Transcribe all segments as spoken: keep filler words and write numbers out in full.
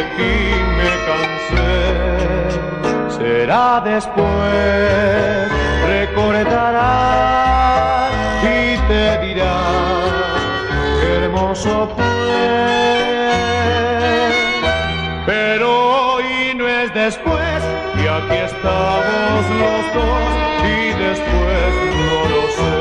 ti me cansé. Será después, recordarás y te dirás qué hermoso fue. Pero hoy no es después, y aquí estamos los dos, y después no lo sé.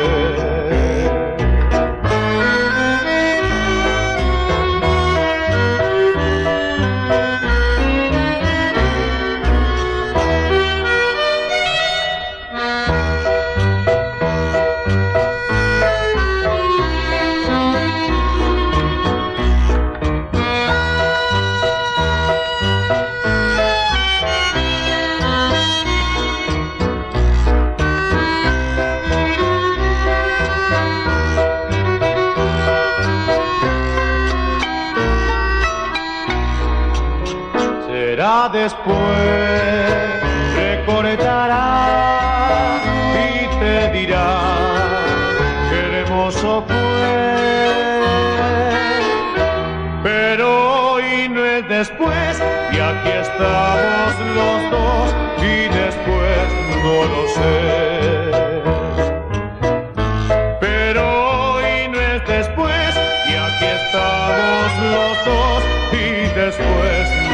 Será después, recordarás y te dirá qué hermoso fue. Pero hoy no es después, y aquí estamos los dos, y después no lo sé. Pero hoy no es después, y aquí estamos los dos, y después no lo sé.